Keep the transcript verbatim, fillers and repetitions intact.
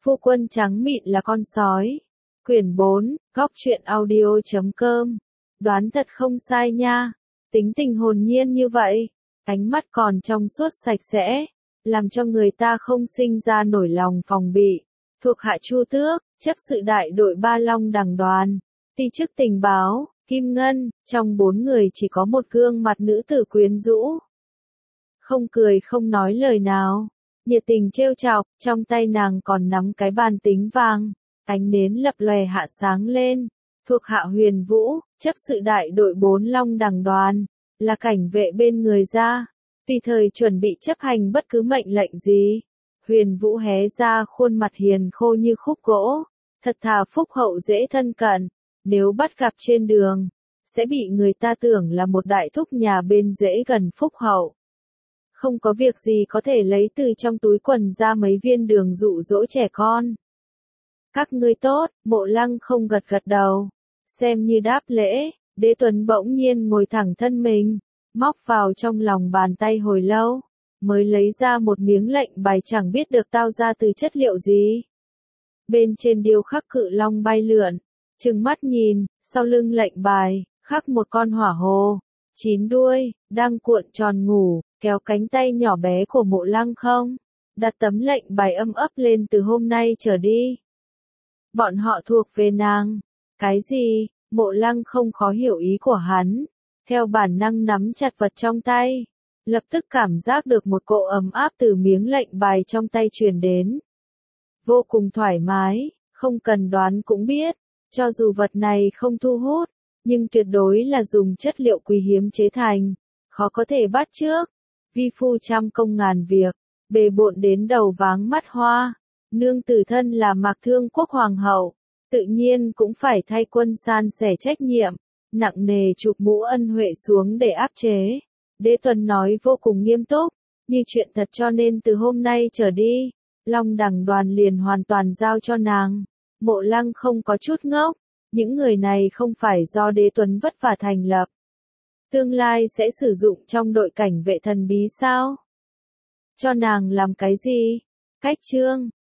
Phu quân trắng mịn là con sói. Quyển bốn, góc truyện audio.com. Đoán thật không sai nha. Tính tình hồn nhiên như vậy, ánh mắt còn trong suốt sạch sẽ, làm cho người ta không sinh ra nổi lòng phòng bị. Thuộc hạ Chu Tước, chấp sự đại đội Ba Long Đằng đoàn, ti chức tình báo, Kim Ngân, trong bốn người chỉ có một gương mặt nữ tử quyến rũ. Không cười không nói lời nào, nhiệt tình trêu chọc, trong tay nàng còn nắm cái bàn tính vàng, ánh nến lập lòe hạ sáng lên. Thuộc hạ Huyền Vũ, chấp sự đại đội bốn Long Đằng đoàn, là cảnh vệ bên người ra, tùy thời chuẩn bị chấp hành bất cứ mệnh lệnh gì. Huyền Vũ hé ra khuôn mặt hiền khô như khúc gỗ, thật thà phúc hậu dễ thân cận, nếu bắt gặp trên đường, sẽ bị người ta tưởng là một đại thúc nhà bên dễ gần phúc hậu. Không có việc gì có thể lấy từ trong túi quần ra mấy viên đường dụ dỗ trẻ con. Các ngươi tốt, Mộ Lăng không gật gật đầu, xem như đáp lễ. Đế Tuấn bỗng nhiên ngồi thẳng thân mình, móc vào trong lòng bàn tay hồi lâu, mới lấy ra một miếng lệnh bài chẳng biết được tao ra từ chất liệu gì. Bên trên điêu khắc cự long bay lượn, trừng mắt nhìn, sau lưng lệnh bài, khắc một con hỏa hồ, chín đuôi, đang cuộn tròn ngủ, kéo cánh tay nhỏ bé của Mộ Lăng không, đặt tấm lệnh bài âm ấp lên từ hôm nay trở đi. Bọn họ thuộc về nàng. Cái gì? Mộ Lăng không khó hiểu ý của hắn, theo bản năng nắm chặt vật trong tay, lập tức cảm giác được một cỗ ấm áp từ miếng lệnh bài trong tay truyền đến. Vô cùng thoải mái, không cần đoán cũng biết, cho dù vật này không thu hút, nhưng tuyệt đối là dùng chất liệu quý hiếm chế thành, khó có thể bắt chước. Vi phu trăm công ngàn việc, bề bộn đến đầu váng mắt hoa, nương tử thân là Mạc Thương Quốc hoàng hậu, tự nhiên cũng phải thay quân san sẻ trách nhiệm, nặng nề chụp mũ ân huệ xuống để áp chế. Đế Tuấn nói vô cùng nghiêm túc, như chuyện thật cho nên từ hôm nay trở đi, Long Đằng đoàn liền hoàn toàn giao cho nàng. Mộ Lăng không có chút ngốc, những người này không phải do Đế Tuấn vất vả thành lập. Tương lai sẽ sử dụng trong đội cảnh vệ thần bí sao? Cho nàng làm cái gì? Cách trương,